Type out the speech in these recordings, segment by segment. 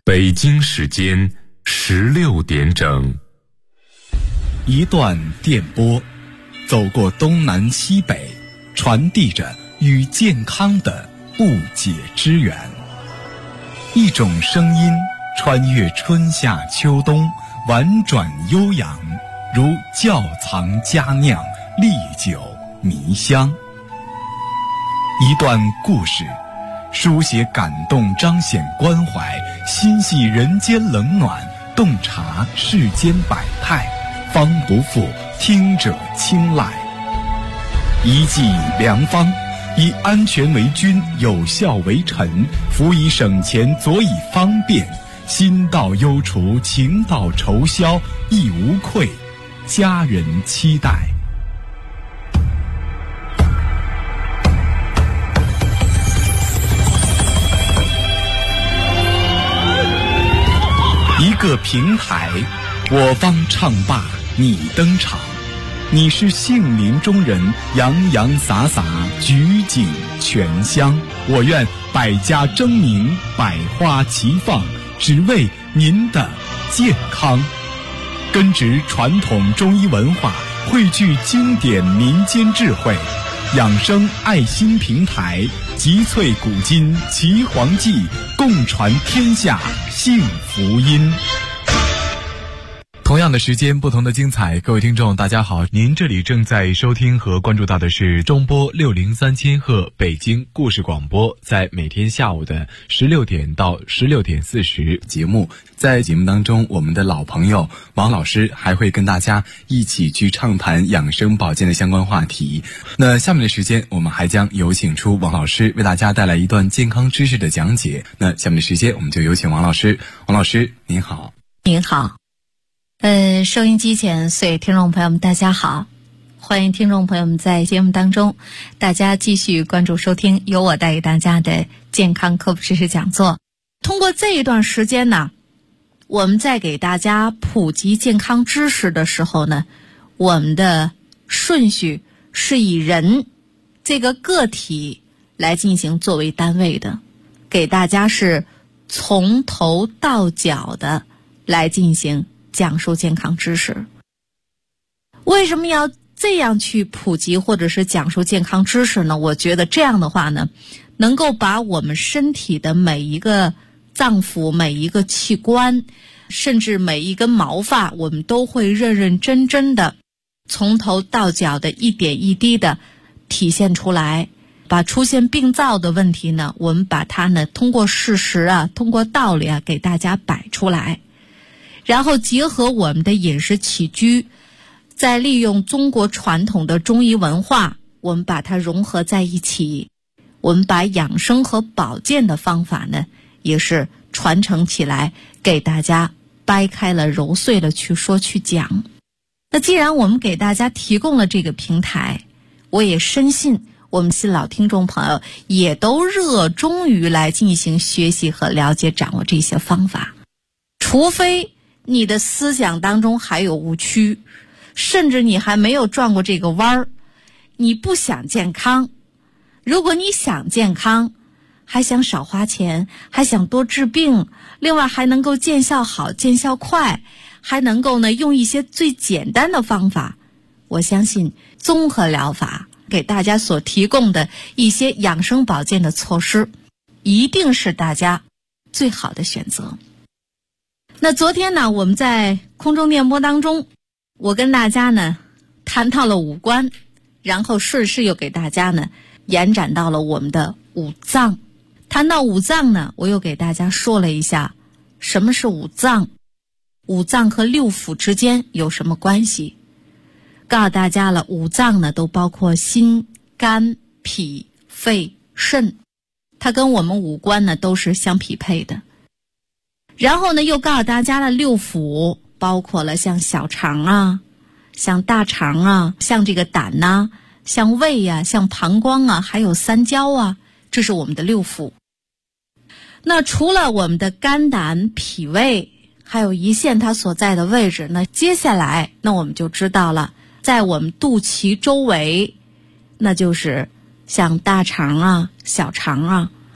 北京时间16点整。 一段电波，走过东南西北，传递着与健康的不解之缘。一种声音穿越春夏秋冬，婉转悠扬，如窖藏佳酿，历久弥香。一段故事，书写感动，彰显关怀，心系人间冷暖，洞察世间百态，方不负听者青睐。一剂良方，以安全为君，有效为臣，辅以省钱，佐以方便，心到忧除，情到愁消，亦无愧家人期待。一个平台，我方唱罢你登场，你是杏林中人，洋洋洒洒，举景全香。我愿百家争鸣，百花齐放，只为您的健康。根植传统中医文化，汇聚经典民间智慧，养生爱心平台，集萃古今奇黄记，共传天下幸福音。同样的时间，不同的精彩。各位听众大家好，您这里正在收听和关注到的是中波603千赫北京故事广播，在每天下午的16点到16点40节目。在节目当中，我们的老朋友王老师还会跟大家一起去畅谈养生保健的相关话题。那下面的时间，我们还将有请出王老师为大家带来一段健康知识的讲解。那下面的时间，我们就有请王老师。王老师您好。 您好。收音机前所有听众朋友们大家好，欢迎听众朋友们在节目当中大家继续关注收听由我带给大家的健康科普知识讲座。通过这一段时间呢，我们在给大家普及健康知识的时候呢，我们的顺序是以人这个个体来进行作为单位的，给大家是从头到脚的来进行讲述健康知识。为什么要这样去普及或者是讲述健康知识呢？我觉得这样的话呢，能够把我们身体的每一个脏腑、每一个器官，甚至每一根毛发，我们都会认认真真的从头到脚的一点一滴的体现出来。把出现病灶的问题呢，我们把它呢通过事实啊，通过道理啊给大家摆出来。然后结合我们的饮食起居，再利用中国传统的中医文化，我们把它融合在一起，我们把养生和保健的方法呢也是传承起来，给大家掰开了揉碎了去说去讲。那既然我们给大家提供了这个平台，我也深信我们新老听众朋友也都热衷于来进行学习和了解掌握这些方法，除非你的思想当中还有误区，甚至你还没有转过这个弯儿，你不想健康。如果你想健康，还想少花钱，还想多治病，另外还能够见效好、见效快，还能够呢用一些最简单的方法，我相信综合疗法给大家所提供的一些养生保健的措施，一定是大家最好的选择。那昨天呢，我们在空中电波当中，我跟大家呢谈到了五官，然后顺势又给大家呢延展到了我们的五脏。谈到五脏呢，我又给大家说了一下什么是五脏，五脏和六腑之间有什么关系，告诉大家了五脏呢都包括心、肝、脾、肺、肾，它跟我们五官呢都是相匹配的。然后呢又告诉大家了六腑，包括了像小肠啊，像大肠啊，像这个胆呐，像胃啊，像膀胱啊，还有三焦啊，这是我们的六腑。那除了我们的肝胆脾胃还有胰腺它所在的位置，那接下来那我们就知道了，在我们肚脐周围，那就是像大肠啊、小肠啊，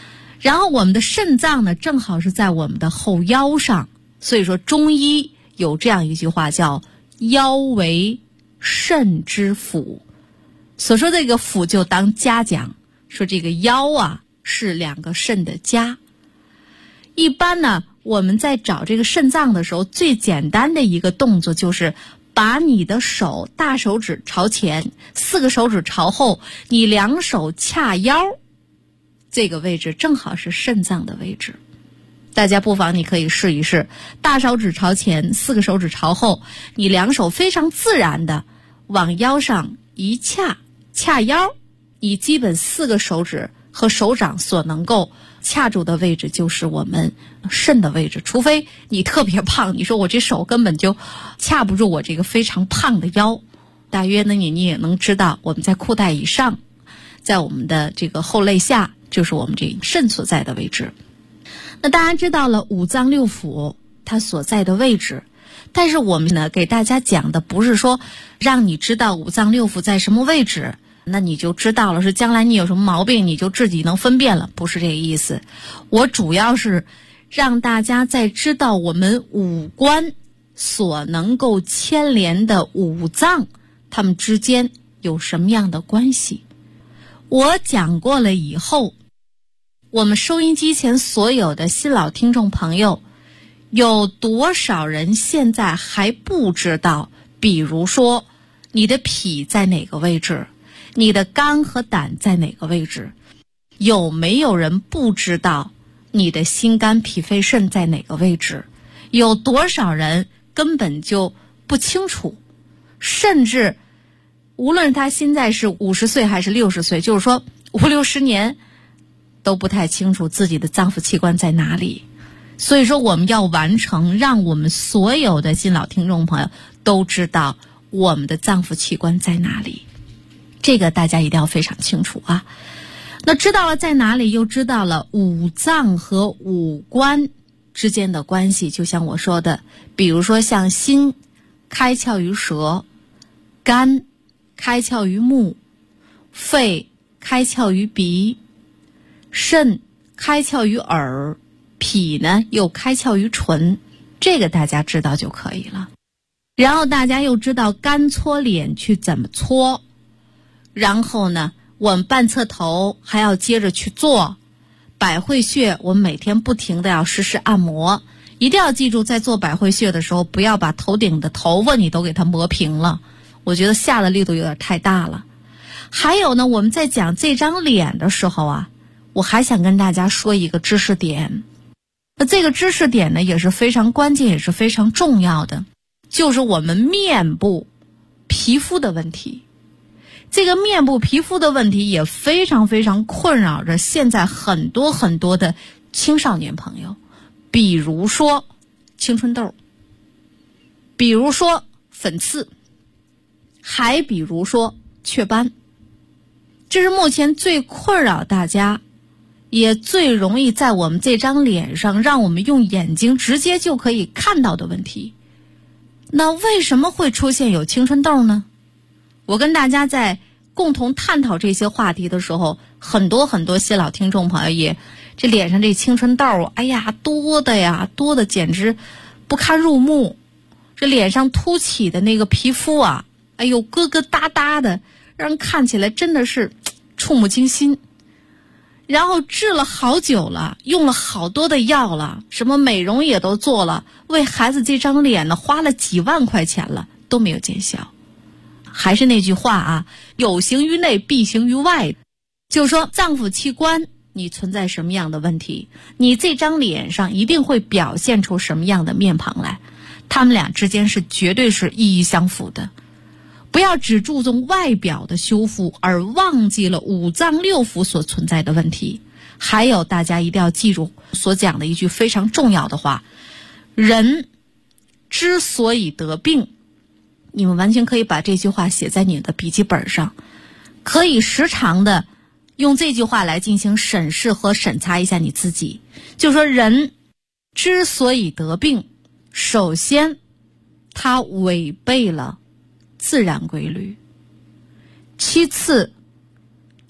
然后我们的肾脏呢，正好是在我们的后腰上，所以说中医有这样一句话叫腰为肾之府，所说这个府就当家讲，说这个腰啊是2个肾的家。一般呢，我们在找这个肾脏的时候，最简单的一个动作就是把你的手大手指朝前，4个手指朝后，你2手掐腰，这个位置正好是肾脏的位置。大家不妨你可以试一试，大手指朝前，4个手指朝后，你2手非常自然的往腰上一掐，掐腰，你基本4个手指和手掌所能够掐住的位置就是我们肾的位置，除非你特别胖，你说我这手根本就掐不住我这个非常胖的腰，大约呢你也能知道我们在裤带以上，在我们的这个后肋下，就是我们这肾所在的位置。那大家知道了5脏6腑它所在的位置，但是我们呢给大家讲的不是说让你知道5脏6腑在什么位置，那你就知道了，是将来你有什么毛病你就自己能分辨了，不是这个意思。我主要是让大家在知道我们5官所能够牵连的5脏它们之间有什么样的关系。我讲过了以后，我们收音机前所有的新老听众朋友，有多少人现在还不知道，比如说你的脾在哪个位置，你的肝和胆在哪个位置？有没有人不知道你的心肝脾肺肾在哪个位置？有多少人根本就不清楚，甚至无论他现在是50岁还是60岁，就是说50-60年都不太清楚自己的脏腑器官在哪里。所以说我们要完成让我们所有的新老听众朋友都知道我们的脏腑器官在哪里，这个大家一定要非常清楚啊。那知道了在哪里，又知道了5脏和5官之间的关系，就像我说的，比如说像心开窍于舌，肝开窍于目，肺开窍于鼻，肾开窍于耳，脾呢又开窍于唇，这个大家知道就可以了。然后大家又知道干搓脸去怎么搓，然后呢我们半侧头还要接着去做百会穴，我们每天不停的要实时按摩。一定要记住，在做百会穴的时候，不要把头顶的头发你都给它磨平了，我觉得下的力度有点太大了。还有呢，我们在讲这张脸的时候啊，我还想跟大家说一个知识点。那这个知识点呢也是非常关键，也是非常重要的，就是我们面部皮肤的问题。这个面部皮肤的问题也非常非常困扰着现在很多很多的青少年朋友，比如说青春痘，比如说粉刺，还比如说雀斑。这是目前最困扰大家，也最容易在我们这张脸上让我们用眼睛直接就可以看到的问题。那为什么会出现有青春痘呢？我跟大家在共同探讨这些话题的时候，很多很多新老听众朋友也这脸上这青春痘，哎呀多的简直不堪入目。这脸上凸起的那个皮肤啊，哎呦疙疙瘩瘩的，让人看起来真的是触目惊心。然后治了好久了，用了好多的药了，什么美容也都做了，为孩子这张脸呢花了几万块钱了，都没有见效。还是那句话啊，有形于内必形于外，就是说脏腑器官你存在什么样的问题，你这张脸上一定会表现出什么样的面庞来，他们俩之间是绝对是一一相符的。不要只注重外表的修复，而忘记了5脏6腑所存在的问题。还有大家一定要记住所讲的一句非常重要的话，人之所以得病，你们完全可以把这句话写在你的笔记本上，可以时常的用这句话来进行审视和审查一下你自己。就是说人之所以得病，首先他违背了自然规律，其次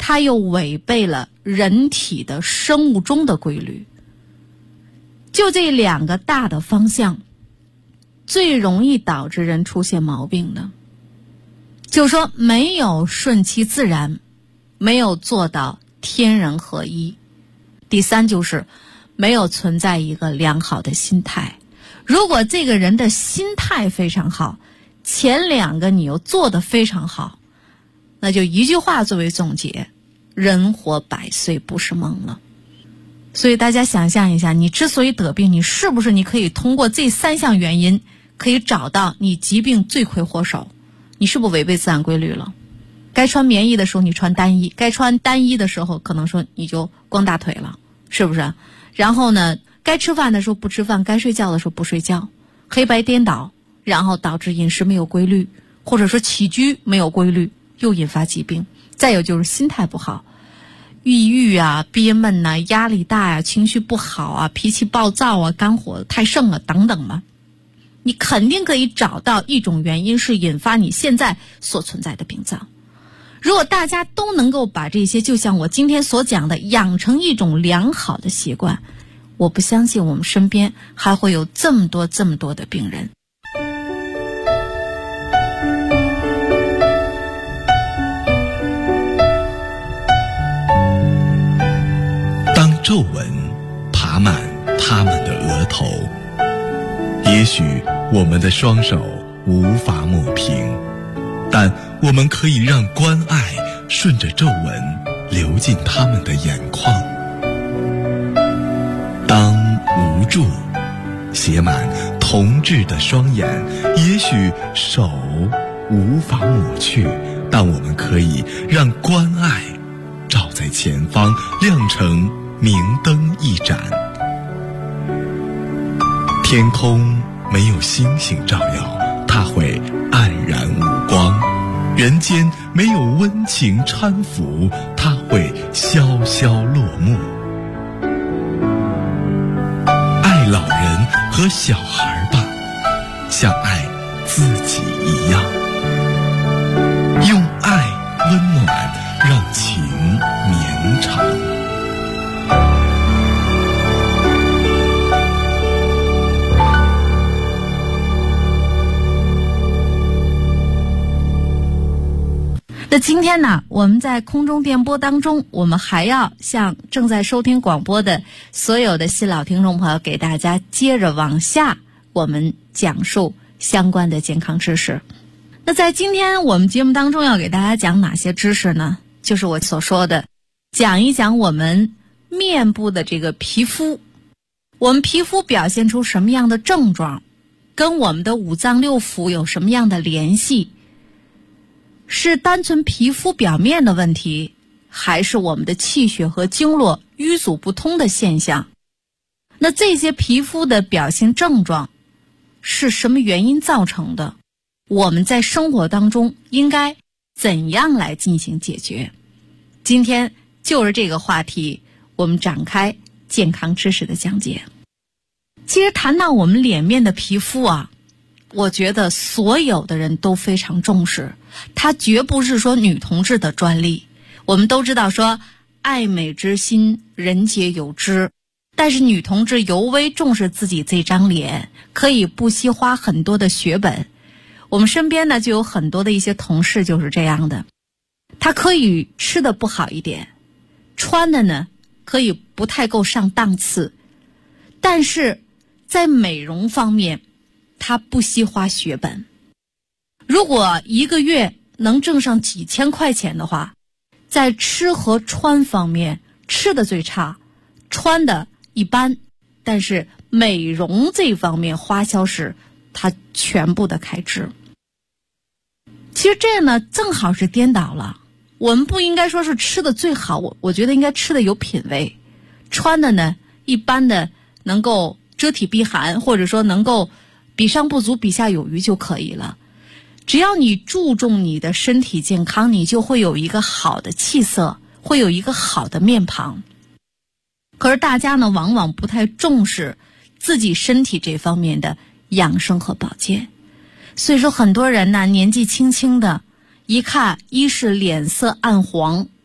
它又违背了人体的生物钟的规律。就这两个大的方向，最容易导致人出现毛病的，就是说没有顺其自然，没有做到天人合一。第三就是没有存在一个良好的心态。如果这个人的心态非常好，前两个你又做得非常好，那就一句话作为总结，人活100岁不是梦了。所以大家想象一下，你之所以得病，你是不是你可以通过这3项原因可以找到你疾病罪魁祸首？你是不是违背自然规律了？该穿棉衣的时候你穿单衣，该穿单衣的时候可能说你就光大腿了，是不是？然后呢，该吃饭的时候不吃饭，该睡觉的时候不睡觉，黑白颠倒，然后导致饮食没有规律，或者说起居没有规律，又引发疾病。再有就是心态不好，抑郁啊、憋闷啊、压力大啊、情绪不好啊、脾气暴躁啊、肝火太盛啊等等嘛。你肯定可以找到一种原因是引发你现在所存在的病灶。如果大家都能够把这些就像我今天所讲的养成一种良好的习惯，我不相信我们身边还会有这么多的病人。 当皱纹爬满他们的额头，也许我们的双手无法抹平，但我们可以让关爱顺着皱纹流进他们的眼眶。当无助写满同志的双眼，也许手无法抹去，但我们可以让关爱照在前方，亮成明灯一盏。天空没有星星照耀，它会黯然无光；人间没有温情搀扶，它会萧萧落幕。爱老人和小孩吧，像爱自己一样，用爱温暖，让情绵长。 那今天呢，我们在空中电波当中，我们还要向正在收听广播的所有的新老听众朋友，给大家接着往下我们讲述相关的健康知识。那在今天我们节目当中要给大家讲哪些知识呢？就是我所说的，讲一讲我们面部的这个皮肤，我们皮肤表现出什么样的症状，跟我们的五脏六腑有什么样的联系，是单纯皮肤表面的问题，还是我们的气血和经络淤阻不通的现象？那这些皮肤的表现症状是什么原因造成的？我们在生活当中应该怎样来进行解决？今天就是这个话题，我们展开健康知识的讲解。其实谈到我们脸面的皮肤啊，我觉得所有的人都非常重视，它绝不是说女同志的专利。我们都知道说爱美之心人皆有之，但是女同志尤为重视自己这张脸，可以不惜花很多的血本。我们身边呢就有很多的一些同事就是这样的，他可以吃的不好一点，穿的呢可以不太够上档次，但是在美容方面他不惜花血本。如果一个月能挣上几千块钱的话，在吃和穿方面，吃的最差，穿的一般，但是美容这方面花销是他全部的开支。其实这呢正好是颠倒了，我们不应该说是吃的最好，我觉得应该吃的有品位，穿的呢一般的能够遮体避寒，或者说能够比上不足比下有余就可以了。只要你注重你的身体健康，你就会有一个好的气色，会有一个好的面庞。可是大家呢往往不太重视自己身体这方面的养生和保健，所以说很多人呢年纪轻轻的，一看一是脸色暗黄，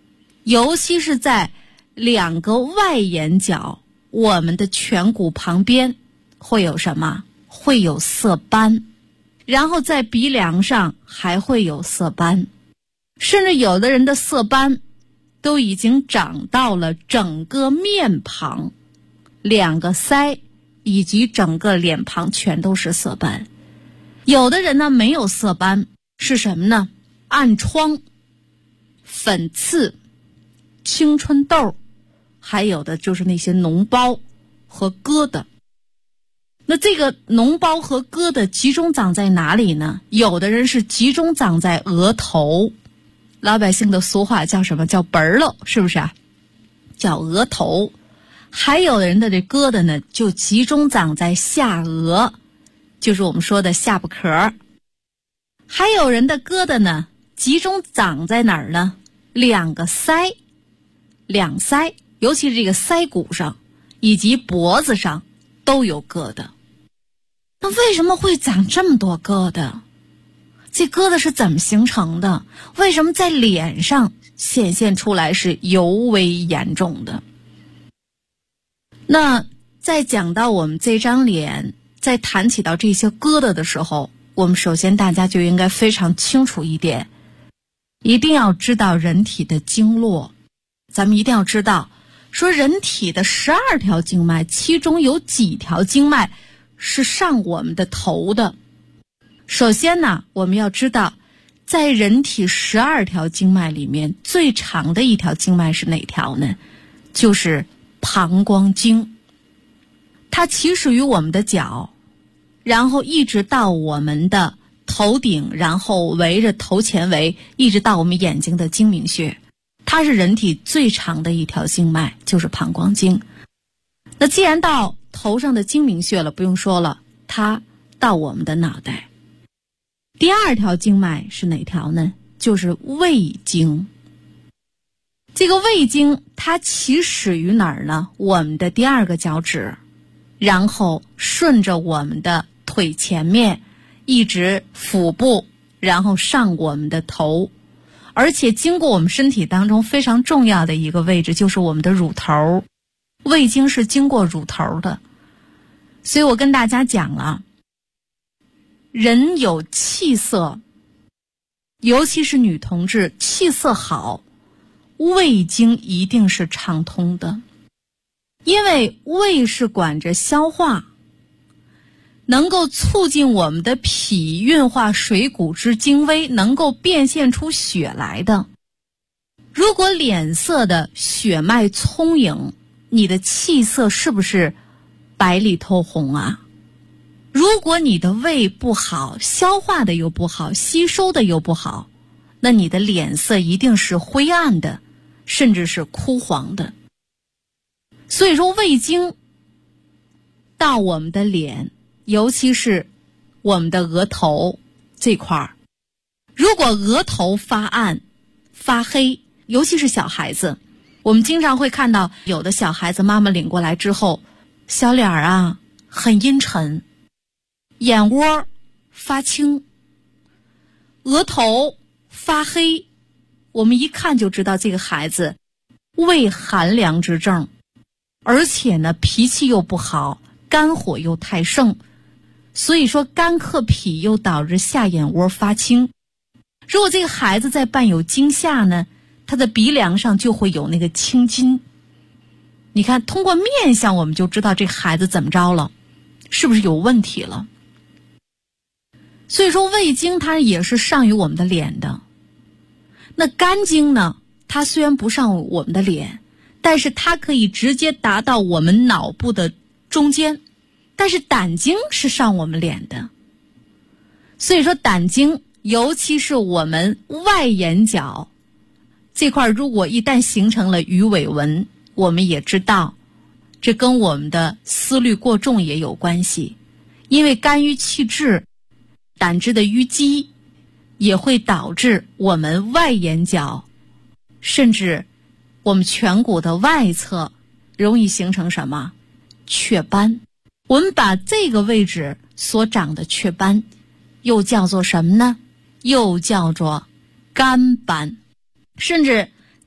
尤其是在2个外眼角，我们的颧骨旁边会有什么？会有色斑，然后在鼻梁上还会有色斑，甚至有的人的色斑都已经长到了整个面庞，2个腮以及整个脸庞全都是色斑。有的人呢没有色斑，是什么呢？暗疮、粉刺、青春痘，还有的就是那些脓包和疙瘩。那这个脓包和疙瘩集中长在哪里呢？有的人是集中长在额头，老百姓的俗话叫什么？叫本儿喽，是不是啊？叫额头。还有的人的这疙瘩呢，就集中长在下颚，就是我们说的下巴壳。还有人的疙瘩呢，集中长在哪儿呢？2个腮，两腮，尤其是这个腮骨上以及脖子上都有疙瘩。那为什么会长这么多疙瘩？这疙瘩是怎么形成的？为什么在脸上显现出来是尤为严重的？那在讲到我们这张脸，在谈起到这些疙瘩的时候，我们首先大家就应该非常清楚一点，一定要知道人体的经络。咱们一定要知道，说人体的12条经脉，其中有几条经脉是上我们的头的。首先呢，我们要知道，在人体12条经脉里面，最长的一条经脉是哪条呢？就是膀胱经。它起始于我们的脚，然后一直到我们的头顶，然后围着头前围，一直到我们眼睛的睛明穴。它是人体最长的一条经脉，就是膀胱经。那既然到头上的睛明穴了，不用说了，它到我们的脑袋。第2条经脉是哪条呢？就是胃经。这个胃经它起始于哪儿呢？我们的第2个脚趾，然后顺着我们的腿前面，一直腹部，然后上我们的头，而且经过我们身体当中非常重要的一个位置，就是我们的乳头。胃经是经过乳头的。所以我跟大家讲了，人有气色，尤其是女同志气色好，胃经一定是畅通的。因为胃是管着消化，能够促进我们的脾运化水谷之精微，能够变现出血来的。如果脸色的血脉聪颖，你的气色是不是白里透红啊？如果你的胃不好，消化的又不好，吸收的又不好，那你的脸色一定是灰暗的，甚至是枯黄的。所以说胃经到我们的脸，尤其是我们的额头这块儿，如果额头发暗发黑，尤其是小孩子，我们经常会看到有的小孩子妈妈领过来之后，小脸啊很阴沉，眼窝发青，额头发黑，我们一看就知道这个孩子胃寒凉之症，而且呢脾气又不好，肝火又太盛，所以说肝克脾又导致下眼窝发青。如果这个孩子在伴有惊吓呢，他的鼻梁上就会有那个青筋。你看通过面相我们就知道这孩子怎么着了，是不是有问题了。所以说胃经它也是上于我们的脸的。那肝经呢，它虽然不上我们的脸，但是它可以直接达到我们脑部的中间，但是胆经是上我们脸的。所以说胆经尤其是我们外眼角这块，如果一旦形成了鱼尾纹，我们也知道这跟我们的思虑过重也有关系。因为肝郁气滞，胆汁的淤积也会导致我们外眼角甚至我们颧骨的外侧容易形成什么？雀斑。我们把这个位置所长的雀斑又叫做什么呢？又叫做肝斑。甚至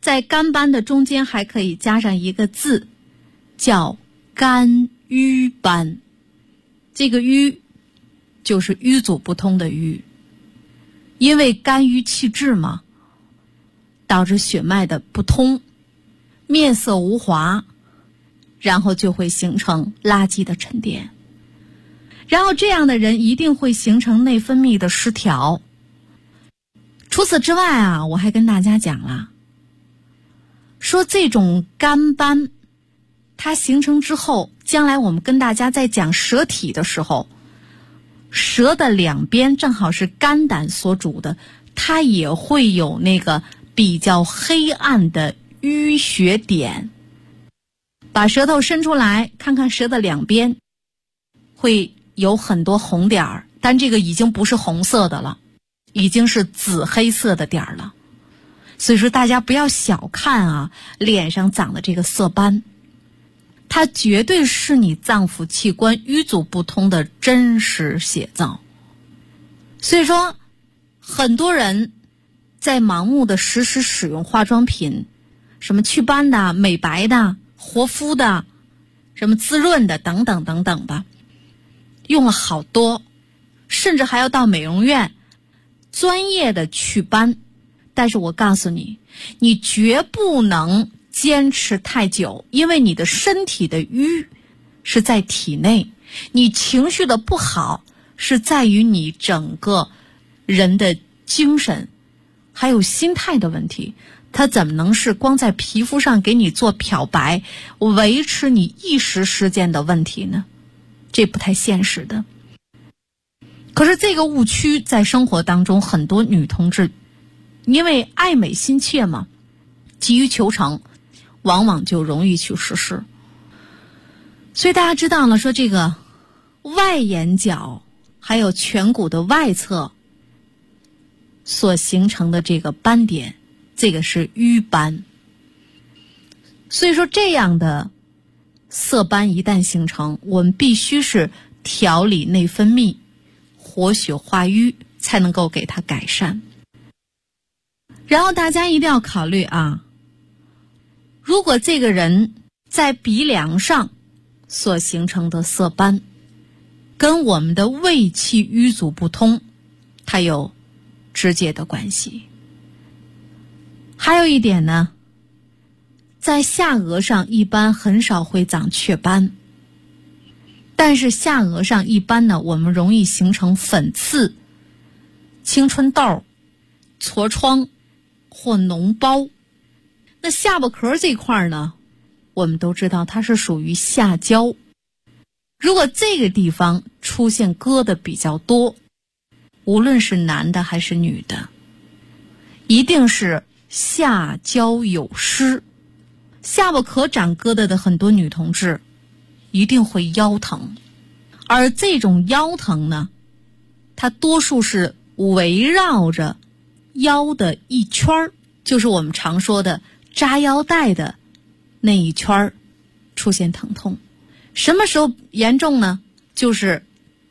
在肝斑的中间还可以加上一个字，叫肝郁斑。这个郁就是瘀阻不通的瘀，因为肝郁气滞嘛，导致血脉的不通，面色无华，然后就会形成垃圾的沉淀。然后这样的人一定会形成内分泌的失调。除此之外啊，我还跟大家讲了，说这种肝斑它形成之后，将来我们跟大家在讲舌体的时候，舌的两边正好是肝胆所主的，它也会有那个比较黑暗的淤血点。把舌头伸出来看看舌的两边会有很多红点儿，但这个已经不是红色的了，已经是紫黑色的点儿了。所以说大家不要小看啊脸上长的这个色斑，它绝对是你脏腑器官瘀阻不通的真实写照。所以说很多人在盲目的实时使用化妆品，什么祛斑的、美白的、活肤的、什么滋润的等等等等吧，用了好多，甚至还要到美容院专业的祛斑。但是我告诉你，你绝不能坚持太久，因为你的身体的瘀是在体内，你情绪的不好是在于你整个人的精神还有心态的问题，它怎么能是光在皮肤上给你做漂白，维持你一时时间的问题呢？这不太现实的。可是这个误区在生活当中，很多女同志因为爱美心切嘛，急于求成，往往就容易去实施。所以大家知道了，说这个外眼角还有颧骨的外侧所形成的这个斑点，这个是瘀斑。所以说这样的色斑一旦形成，我们必须是调理内分泌，活血化瘀，才能够给它改善。然后大家一定要考虑啊，如果这个人在鼻梁上所形成的色斑跟我们的胃气瘀阻不通，它有直接的关系。还有一点呢，在下颚上一般很少会长雀斑，但是下颚上一般呢，我们容易形成粉刺、青春痘、痤疮或脓包。那下巴壳这块呢，我们都知道它是属于下焦。如果这个地方出现疙瘩比较多，无论是男的还是女的，一定是下焦有湿。下巴壳长疙瘩的很多女同志一定会腰疼，而这种腰疼呢，它多数是围绕着腰的一圈，就是我们常说的扎腰带的那一圈出现疼痛。什么时候严重呢？就是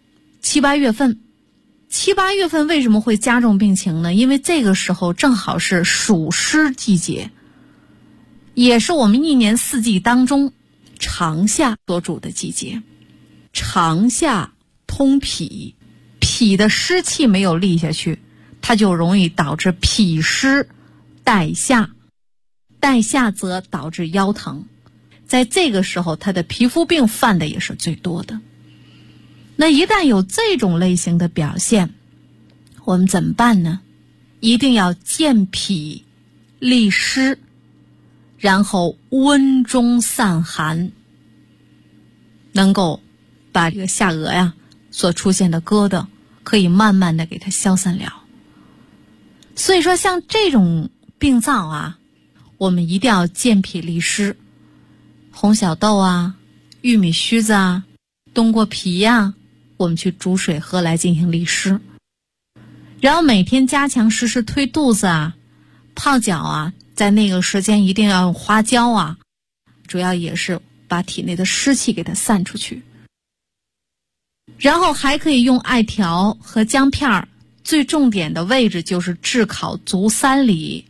7、8月份。7、8月份为什么会加重病情呢？因为这个时候正好是暑湿季节，也是我们一年四季当中长夏所主的季节。长夏通脾，脾的湿气没有利下去，它就容易导致脾湿带下，带下则导致腰疼。在这个时候，它的皮肤病犯的也是最多的。那一旦有这种类型的表现，我们怎么办呢？一定要健脾利湿，然后温中散寒，能够把这个下颚呀所出现的疙瘩可以慢慢的给它消散了。所以说像这种病灶啊，我们一定要健脾利湿。红小豆啊、玉米须子啊、冬过皮呀，我们去煮水喝来进行利湿。然后每天加强实时推肚子啊、泡脚啊，在那个时间一定要用花椒啊，主要也是把体内的湿气给它散出去。然后还可以用艾条和姜片，最重点的位置就是炙烤足三里，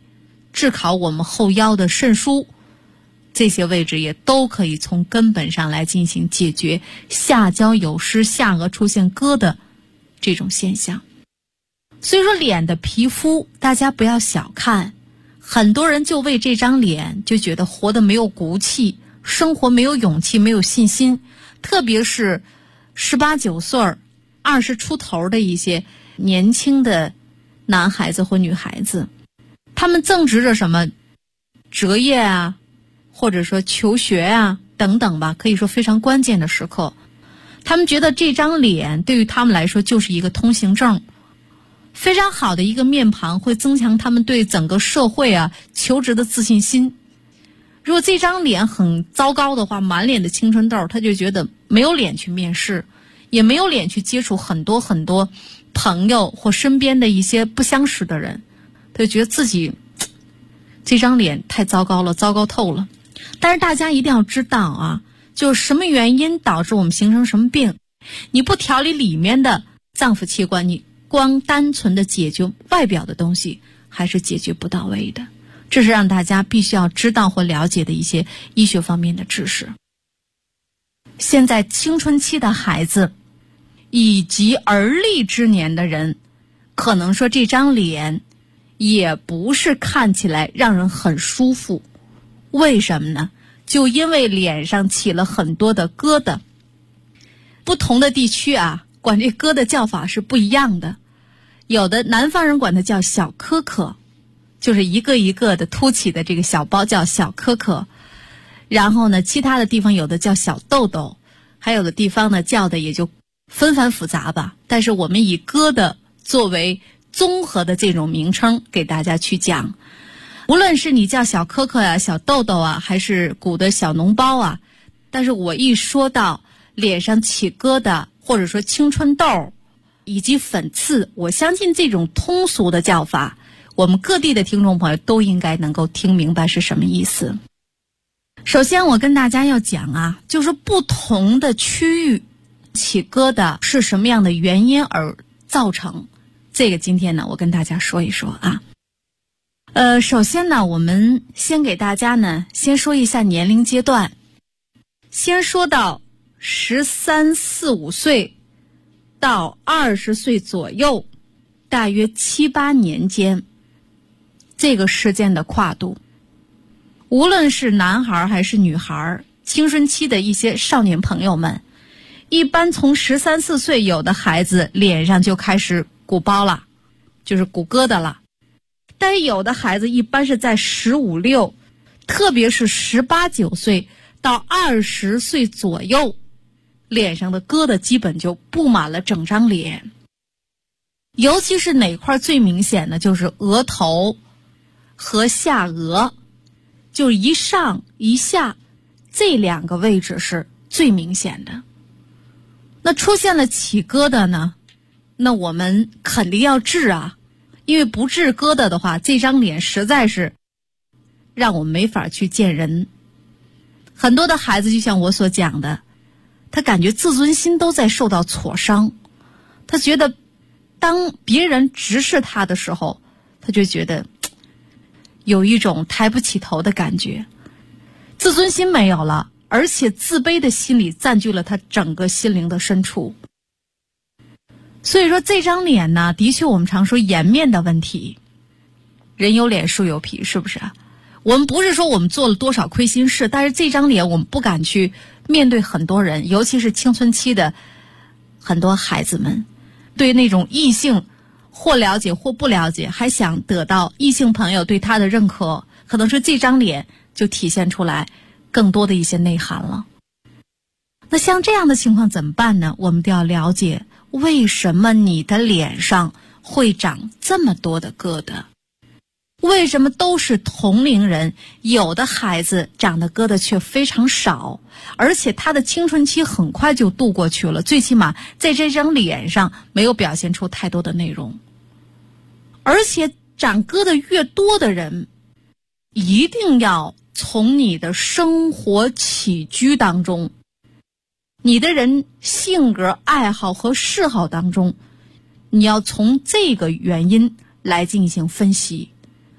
炙烤我们后腰的肾腧，这些位置也都可以从根本上来进行解决下焦有湿、下颚出现疙瘩这种现象。所以说脸的皮肤大家不要小看，很多人就为这张脸就觉得活得没有骨气，生活没有勇气，没有信心，特别是18、19岁、20出头的一些年轻的男孩子或女孩子，他们正值着什么择业啊，或者说求学啊等等吧，可以说非常关键的时刻，他们觉得这张脸对于他们来说就是一个通行证，非常好的一个面庞，会增强他们对整个社会啊求职的自信心。如果这张脸很糟糕的话，满脸的青春痘，他就觉得没有脸去面试，也没有脸去接触很多很多朋友或身边的一些不相识的人，他就觉得自己这张脸太糟糕了，糟糕透了。但是大家一定要知道啊，就是什么原因导致我们形成什么病，你不调理里面的脏腑器官，你光单纯的解决外表的东西还是解决不到位的。这是让大家必须要知道或了解的一些医学方面的知识。现在青春期的孩子以及而立之年的人，可能说这张脸也不是看起来让人很舒服。为什么呢？就因为脸上起了很多的疙瘩。不同的地区啊，管这疙瘩叫法是不一样的。有的南方人管它叫小颗颗，就是一个一个的凸起的这个小包叫小颗颗。然后呢，其他的地方有的叫小痘痘，还有的地方呢叫的也就纷繁复杂吧。但是我们以疙瘩作为综合的这种名称给大家去讲。无论是你叫小颗颗啊、小痘痘啊，还是鼓的小脓包啊，但是我一说到脸上起疙瘩，或者说青春痘以及粉刺，我相信这种通俗的叫法，我们各地的听众朋友都应该能够听明白是什么意思。首先我跟大家要讲啊，就是不同的区域起疙瘩是什么样的原因而造成，这个今天呢我跟大家说一说啊。首先呢，我们先给大家呢先说一下年龄阶段，先说到13、14、15岁到20岁左右，大约7、8年间这个时间的跨度，无论是男孩还是女孩，青春期的一些少年朋友们，一般从13、14岁，有的孩子脸上就开始鼓包了，就是鼓疙瘩了。但是有的孩子一般是在15、16，特别是18、19岁到20岁左右，脸上的疙瘩基本就布满了整张脸。尤其是哪块最明显的，就是额头和下颚，就一上一下这两个位置是最明显的。那出现了起疙瘩呢，那我们肯定要治啊，因为不治疙瘩的话，这张脸实在是让我们没法去见人。很多的孩子就像我所讲的，他感觉自尊心都在受到挫伤，他觉得当别人直视他的时候，他就觉得有一种抬不起头的感觉，自尊心没有了，而且自卑的心理占据了他整个心灵的深处。所以说这张脸呢，的确我们常说颜面的问题，人有脸树有皮，是不是啊？我们不是说我们做了多少亏心事，但是这张脸我们不敢去面对很多人，尤其是青春期的很多孩子们，对那种异性或了解或不了解，还想得到异性朋友对他的认可，可能是这张脸就体现出来更多的一些内涵了。那像这样的情况怎么办呢？我们都要了解为什么你的脸上会长这么多的疙瘩，为什么都是同龄人，有的孩子长的疙瘩却非常少，而且他的青春期很快就度过去了，最起码在这张脸上没有表现出太多的内容。而且长疙瘩越多的人，一定要从你的生活起居当中，你的人性格、爱好和嗜好当中，你要从这个原因来进行分析，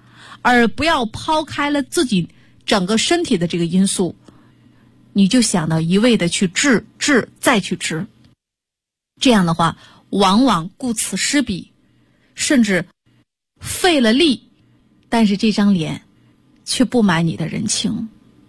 而不要抛开了自己整个身体的这个因素，你就想到一味的去治再去治，这样的话往往顾此失彼，甚至费了力，但是这张脸却不买你的人情。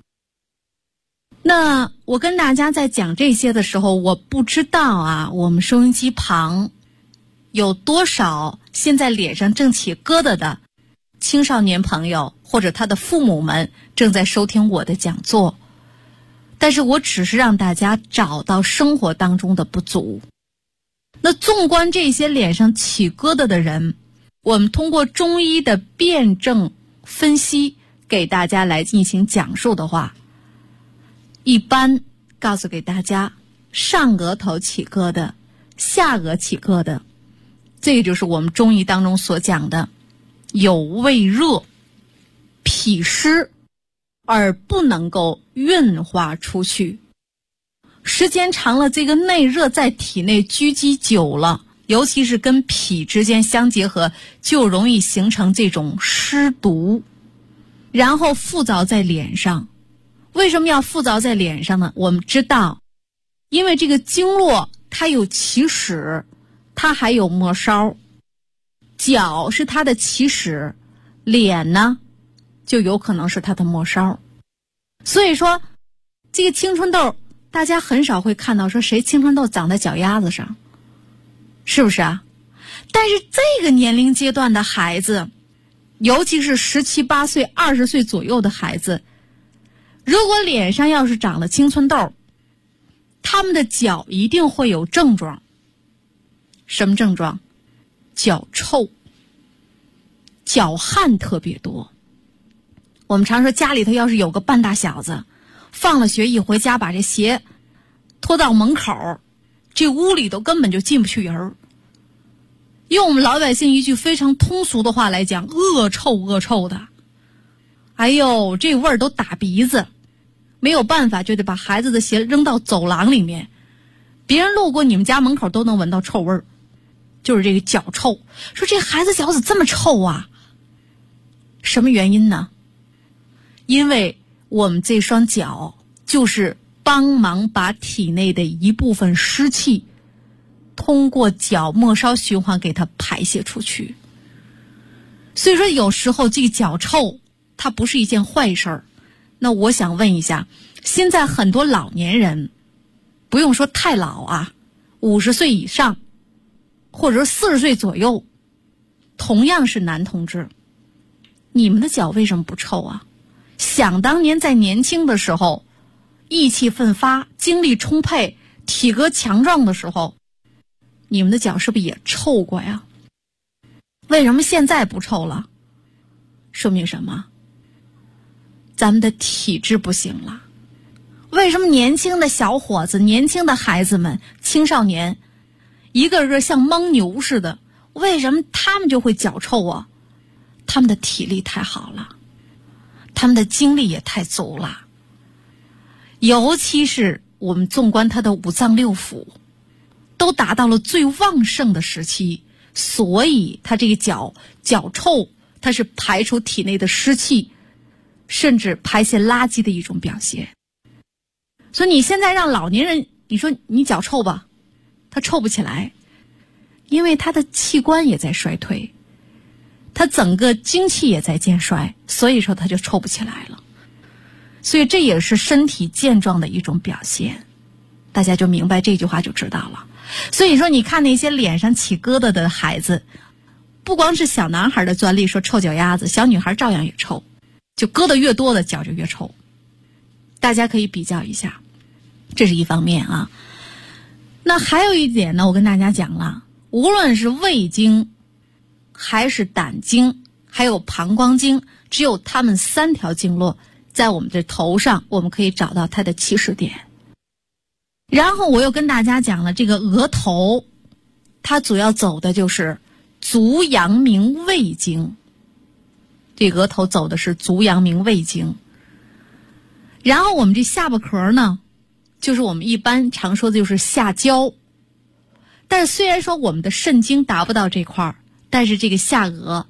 那我跟大家在讲这些的时候，我不知道啊，我们收音机旁有多少现在脸上正起疙瘩的青少年朋友或者他的父母们正在收听我的讲座，但是我只是让大家找到生活当中的不足。那纵观这些脸上起疙瘩的人，我们通过中医的辩证分析给大家来进行讲述的话，一般告诉给大家，上额头起疙瘩，下颚起疙瘩，这个就是我们中医当中所讲的有胃热、脾湿而不能够运化出去。时间长了，这个内热在体内聚集久了，尤其是跟脾之间相结合，就容易形成这种湿毒，然后附着在脸上。为什么要附着在脸上呢？我们知道，因为这个经络它有起始，它还有末梢，脚是它的起始，脸呢就有可能是它的末梢。所以说这个青春痘，大家很少会看到说谁青春痘长在脚丫子上，是不是啊？但是这个年龄阶段的孩子，尤其是17、18岁、20岁左右的孩子，如果脸上要是长了青春痘，他们的脚一定会有症状。什么症状？脚臭，脚汗特别多。我们常说家里头要是有个半大小子，放了学一回家把这鞋拖到门口，这屋里头根本就进不去人。用我们老百姓一句非常通俗的话来讲，恶臭的，哎呦，这味儿都打鼻子，没有办法就得把孩子的鞋扔到走廊里面，别人路过你们家门口都能闻到臭味儿，就是这个脚臭。说这孩子脚怎么这么臭啊？什么原因呢？因为我们这双脚就是帮忙把体内的一部分湿气通过脚末梢循环给它排泄出去。所以说有时候这个脚臭它不是一件坏事儿。那我想问一下，现在很多老年人，不用说太老啊，50岁以上或者说40岁左右，同样是男同志，你们的脚为什么不臭啊？想当年在年轻的时候，意气奋发，精力充沛，体格强壮的时候，你们的脚是不是也臭过呀？为什么现在不臭了？说明什么？咱们的体质不行了。为什么年轻的小伙子、年轻的孩子们、青少年一个个像蒙牛似的，为什么他们就会脚臭啊？他们的体力太好了，他们的精力也太足了，尤其是我们纵观他的五脏六腑都达到了最旺盛的时期，所以他这个脚臭，它是排除体内的湿气，甚至排泄垃圾的一种表现。所以你现在让老年人，你说你脚臭吧，他臭不起来，因为他的器官也在衰退，他整个精气也在渐衰，所以说他就臭不起来了。所以这也是身体健壮的一种表现，大家就明白这句话就知道了。所以说你看那些脸上起疙瘩的孩子，不光是小男孩的专利说臭脚丫子，小女孩照样也臭，就疙瘩越多的脚就越臭，大家可以比较一下，这是一方面啊。那还有一点呢，我跟大家讲了，无论是胃经还是胆经还有膀胱经，只有它们3条经络在我们的头上，我们可以找到它的起始点。然后我又跟大家讲了，这个额头它主要走的就是足阳明胃经，这额头走的是足阳明胃经。然后我们这下巴壳呢，就是我们一般常说的就是下焦。但是虽然说我们的肾经达不到这块儿，但是这个下颚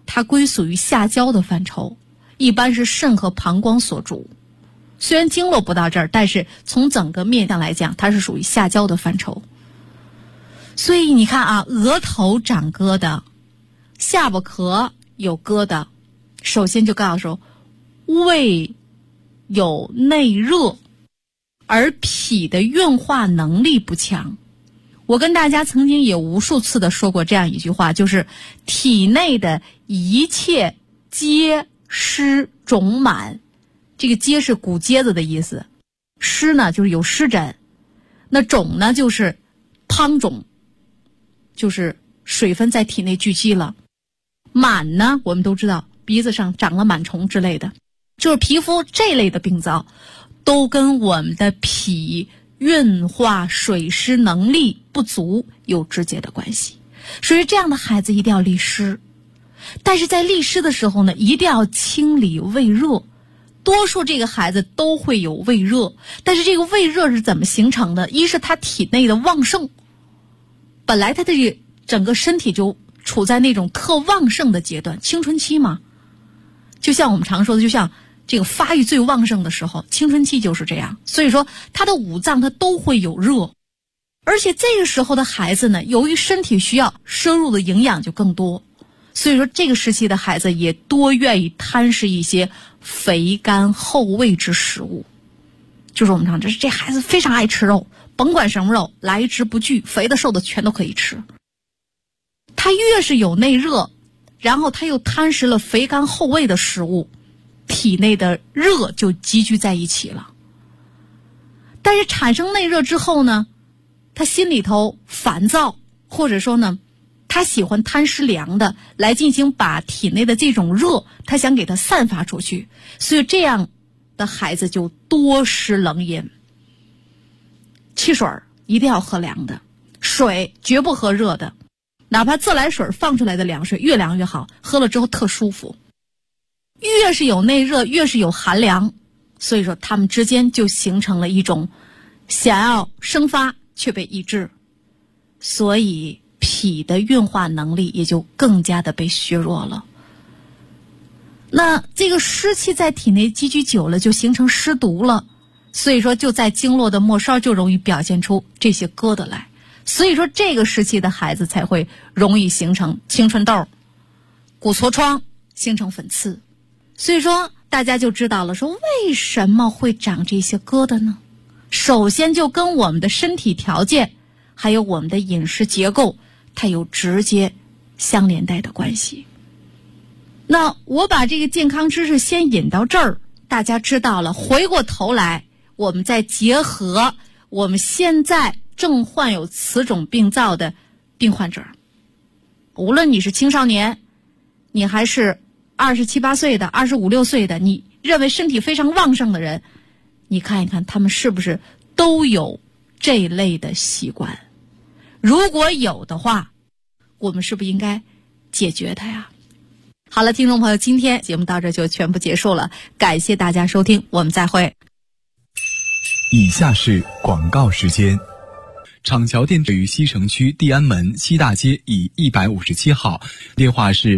它归属于下焦的范畴，一般是肾和膀胱所主。虽然经络不到这儿，但是从整个面相来讲，它是属于下焦的范畴。所以你看啊，额头长疙瘩，下巴壳有疙瘩，首先就告诉胃有内热，而脾的运化能力不强。我跟大家曾经也无数次的说过这样一句话，就是体内的一切结湿肿满，这个结是骨疖子的意思，湿呢就是有湿疹，那肿呢就是汤肿，就是水分在体内聚集了。螨呢我们都知道鼻子上长了螨虫之类的，就是皮肤这类的病灶都跟我们的脾运化水湿能力不足有直接的关系。所以这样的孩子一定要利湿，但是在利湿的时候呢，一定要清理胃热。多数这个孩子都会有胃热，但是这个胃热是怎么形成的？一是他体内的旺盛，本来他的整个身体就处在那种特旺盛的阶段，青春期嘛，就像我们常说的，就像这个发育最旺盛的时候，青春期就是这样。所以说他的五脏他都会有热，而且这个时候的孩子呢，由于身体需要摄入的营养就更多，所以说这个时期的孩子也多愿意贪食一些肥甘厚味之食物。就是我们常说这孩子非常爱吃肉，甭管什么肉，来之不拒，肥的瘦的全都可以吃。他越是有内热，然后他又贪食了肥甘厚味的食物，体内的热就积聚在一起了。但是产生内热之后呢，他心里头烦躁，或者说呢他喜欢贪食凉的来进行把体内的这种热他想给它散发出去，所以这样的孩子就多食冷饮。汽水一定要喝凉的，水绝不喝热的，哪怕自来水放出来的凉水越凉越好，喝了之后特舒服。越是有内热越是有寒凉，所以说他们之间就形成了一种想要生发却被抑制，所以脾的运化能力也就更加的被削弱了。那这个湿气在体内积聚久了就形成湿毒了，所以说就在经络的末梢就容易表现出这些疙瘩来，所以说这个时期的孩子才会容易形成青春痘、骨痤疮，形成粉刺。所以说大家就知道了，说为什么会长这些疙瘩呢？首先就跟我们的身体条件还有我们的饮食结构它有直接相连带的关系。那我把这个健康知识先引到这儿，大家知道了，回过头来我们再结合我们现在正患有此种病灶的病患者，无论你是青少年，你还是27、8岁的、25、6岁的，你认为身体非常旺盛的人，你看一看他们是不是都有这一类的习惯？如果有的话，我们是不是应该解决它呀？好了，听众朋友，今天节目到这就全部结束了，感谢大家收听，我们再会。 以下是广告时间。厂桥店位于西城区地安门西大街以157号，电话是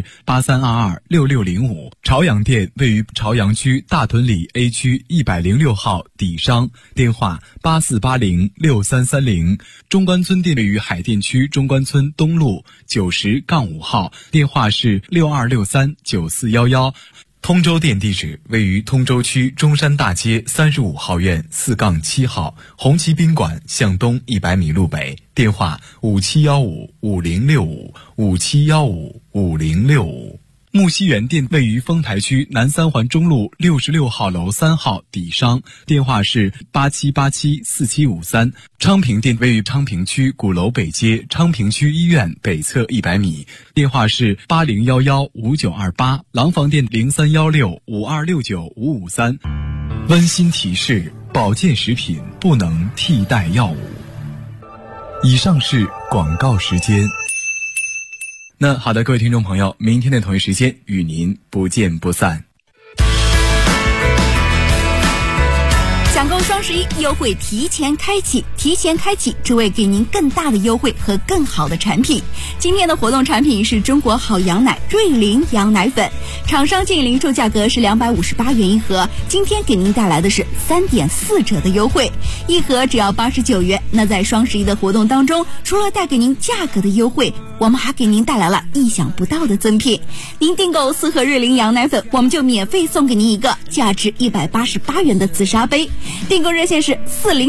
83226605。朝阳店位于朝阳区大屯里 A 区106号底商，电话84806330。中关村店位于海淀区中关村东路90-5号，电话是62639411。通州店地址位于通州区中山大街35号院4-7号，红旗宾馆向东100米路北，电话57155065，57155065。木樨园店位于丰台区南三环中路66号楼3号底商，电话是87874753。昌平店位于昌平区鼓楼北街昌平区医院北侧100米，电话是80115928。廊坊店031652695553。温馨提示：保健食品不能替代药物。以上是广告时间。那好的，各位听众朋友，明天的同一时间与您不见不散。 抢购双11优惠提前开启，只为给您更大的优惠和更好的产品。今天的活动产品是中国好羊奶瑞麟羊奶粉，厂商建议零售价格是258元一盒，今天给您带来的是3.4折的优惠，一盒只要89元。那在双11的活动当中，除了带给您价格的优惠，我们还给您带来了意想不到的赠品。您订购4盒瑞麟羊奶粉，我们就免费送给您一个价值188元的紫砂杯。订购热线是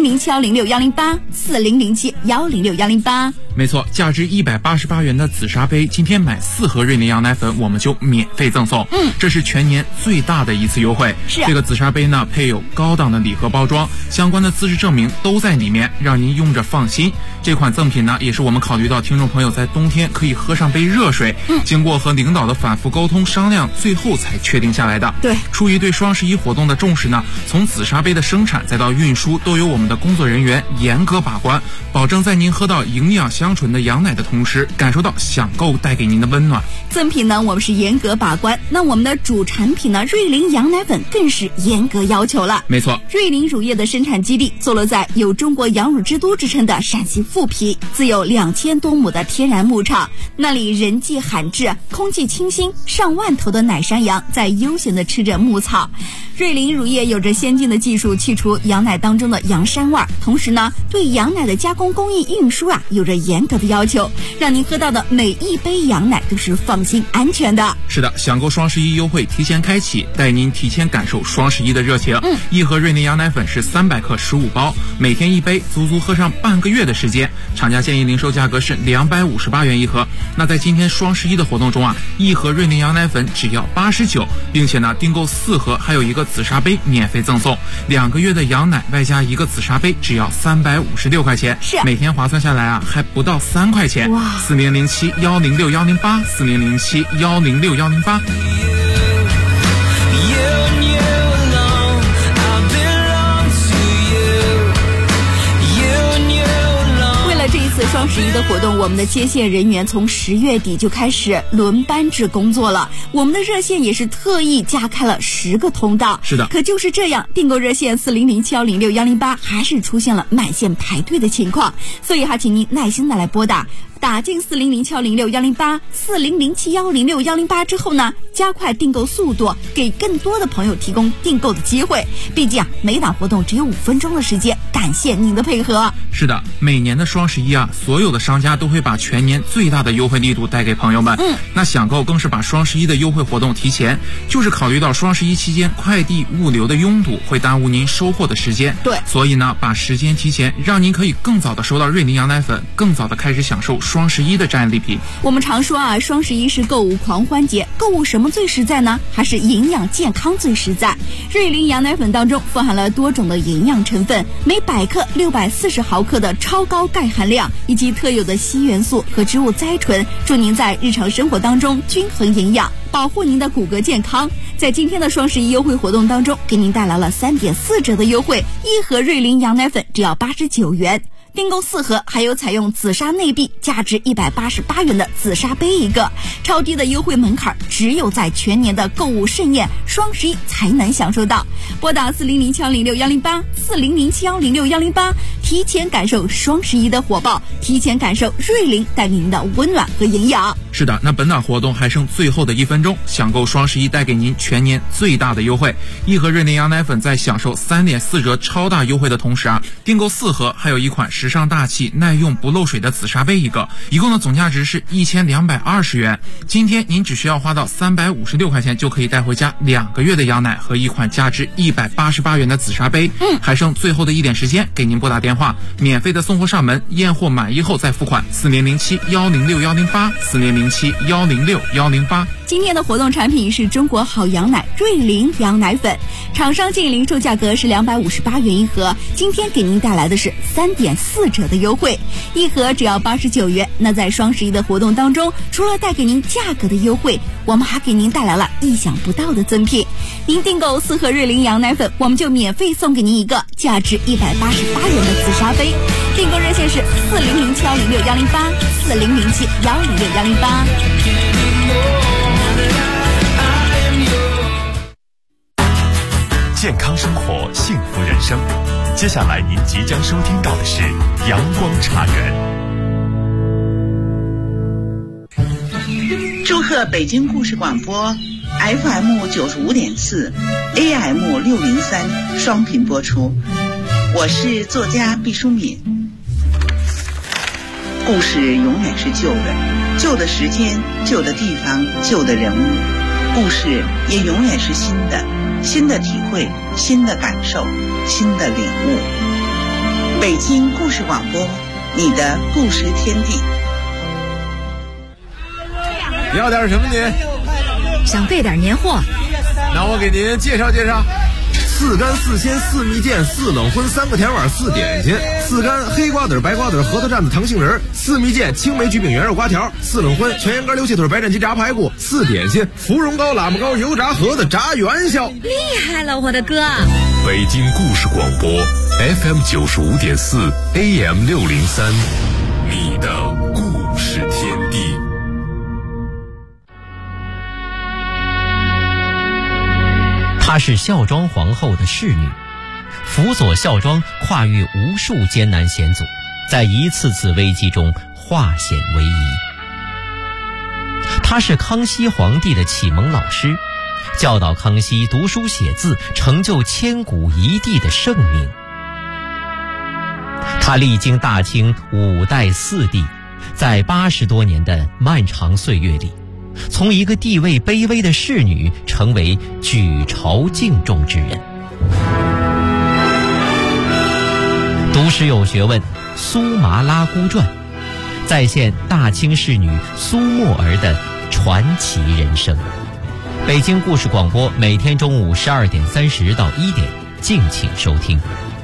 4007106108，4007106108。 没错，价值188元的紫砂杯，今天买4盒瑞麟羊奶粉，我们就免费赠送。这是全年最大的一次优惠。 是这个紫砂杯呢，配有高档的礼盒包装，相关的资质证明都在里面，让您用着放心。这款赠品呢，也是我们考虑到听众朋友在冬天可以喝上杯热水，经过和领导的反复沟通商量，最后才确定下来的。 对， 出于对双11活动的重视呢，从紫砂杯的生产再到运输，都由我们的工作人员严格把关，保证在您喝到营养香醇的羊奶的同时，感受到享购带给您的温暖。 赠品呢，我们是严格把关，那我们的主产品呢，瑞麟羊奶粉更是严格要求了。 没错， 瑞麟乳业的生产基地坐落在有中国羊乳之都之称的陕西富皮，自有2000多亩的天然牧场，那里人迹罕至，空气清新，上万头的奶山羊在悠闲地吃着牧草。瑞麟乳业有着先进的技术，去除羊奶当中的羊膻味，同时呢，对羊奶的加工工艺运输有着严格的要求，让您喝到的每一杯羊奶都是放心安全的。 是的，享购双11优惠提前开启，带您提前感受双11的热情。一盒瑞麟羊奶粉是300克15包，每天一杯，足足喝上半个月的时间。厂家建议零售价格是258元一盒。那在今天双11的活动中一盒瑞麟羊奶粉只要89，并且呢，订购4盒还有一个紫砂杯免费赠送，2个月的羊奶外加一个紫砂杯只要356块钱， 是每天划算下来还不到3块钱。 哇 ！4007106108，4007106108。 双11的活动，我们的接线人员从10月底就开始轮班制工作了，我们的热线也是特意加开了10个通道。 是的， 可就是这样，订购热线4007106108还是出现了满线排队的情况，所以请您耐心的来拨打进4007106108 4007106108之后呢，加快订购速度，给更多的朋友提供订购的机会。毕竟每档活动只有5分钟的时间，感谢您的配合。 是的，每年的双11所有的商家都会把全年最大的优惠力度带给朋友们。那享购更是把双11的优惠活动提前，就是考虑到双11期间快递物流的拥堵会耽误您收货的时间。 对， 所以呢，把时间提前，让您可以更早的收到瑞麟羊奶粉，更早的开始享受双11的战利品。 我们常说双11是购物狂欢节，购物什么最实在呢？还是营养健康最实在。瑞麟羊奶粉当中富含了多种的营养成分，每100克640毫克的超高钙含量，以及特有的硒元素和植物甾醇，祝您在日常生活当中均衡营养，保护您的骨骼健康。在今天的双11优惠活动当中，给您带来了3.4折的优惠，一盒瑞麟羊奶粉只要89元。订购4盒，还有采用紫砂内壁价值188元的紫砂杯一个，超低的优惠门槛，只有在全年的购物盛宴双11才能享受到。拨打4007106108 4007106108，提前感受双11的火爆，提前感受瑞麟带给您的温暖和营养。 是的，那本档活动还剩最后的1分钟，享购双11带给您全年最大的优惠，一盒瑞麟羊奶粉在享受3.4折超大优惠的同时订购4盒还有一款时尚大气耐用不漏水的紫砂杯一个，一共的总价值是1220元。今天您只需要花到356块钱就可以带回家2个月的羊奶和一款价值188元的紫砂杯。还剩最后的1点时间，给您拨打电话，免费的送货上门，验货满意后再付款，4007106108 4007106108。 今天的活动产品是中国好羊奶瑞麟羊奶粉，厂商建议零售价格是258元一盒，今天给您带来的是3.4折的优惠，一盒只要89元。那在双11的活动当中，除了带给您价格的优惠，我们还给您带来了意想不到的赠品。您订购4盒瑞麟羊奶粉，我们就免费送给您一个价值188元的紫砂杯。订购热线是4007106108 4007106108。 健康生活，幸福人生。接下来您即将收听到的是阳光茶园。 祝贺北京故事广播 FM 95.4 AM 603双频播出。我是作家毕淑敏。故事永远是旧的，旧的时间，旧的地方，旧的人物。故事也永远是新的，新的体会，新的感受，新的领悟。北京故事广播，你的故事天地。 你要点什么您？ 想备点年货。 那我给您介绍介绍。4干4鲜4蜜饯4冷荤3个甜碗4点心，4干黑瓜子白瓜子核桃蘸子糖杏仁，4蜜饯青梅焗饼圆肉瓜条，4冷荤全羊肝溜蟹腿白斩鸡炸排骨，4点心芙蓉糕喇嘛糕油炸盒子炸元宵。 厉害了，我的哥！ 北京故事广播 FM 95.4 AM 603，你的故事天地。 她是孝庄皇后的侍女，辅佐孝庄跨越无数艰难险阻，在一次次危机中化险为夷。她是康熙皇帝的启蒙老师，教导康熙读书写字，成就千古一帝的盛名。她历经大清5代4帝，在80多年的漫长岁月里，从一个地位卑微的侍女成为举朝敬重之人。读史有学问，苏麻拉姑传再现大清侍女苏沫儿的传奇人生。北京故事广播每天中午12点30到1点，敬请收听。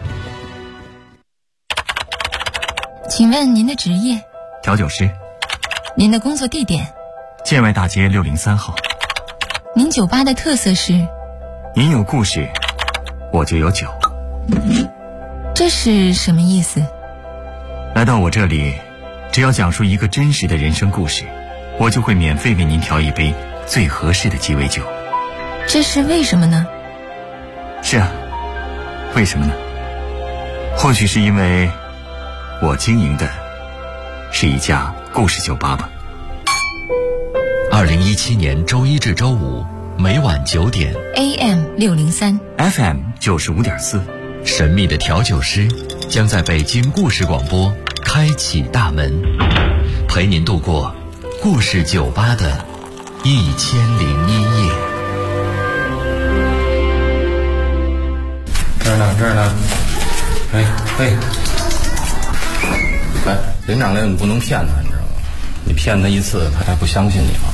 请问您的职业？ 调酒师。 您的工作地点？ 建外大街603号。 您酒吧的特色是？ 您有故事，我就有酒。 这是什么意思？ 来到我这里，只要讲述一个真实的人生故事，我就会免费为您调一杯最合适的鸡尾酒。 这是为什么呢？ 是啊，为什么呢？或许是因为我经营的是一家故事酒吧吧。 2017年周一至周五每晚9点 AM 603 FM 95.4， 神秘的调酒师将在北京故事广播开启大门，陪您度过故事酒吧的1001夜。 这儿呢，哎，领长令你不能骗他，你知道吗？你骗他一次，他还不相信你吗？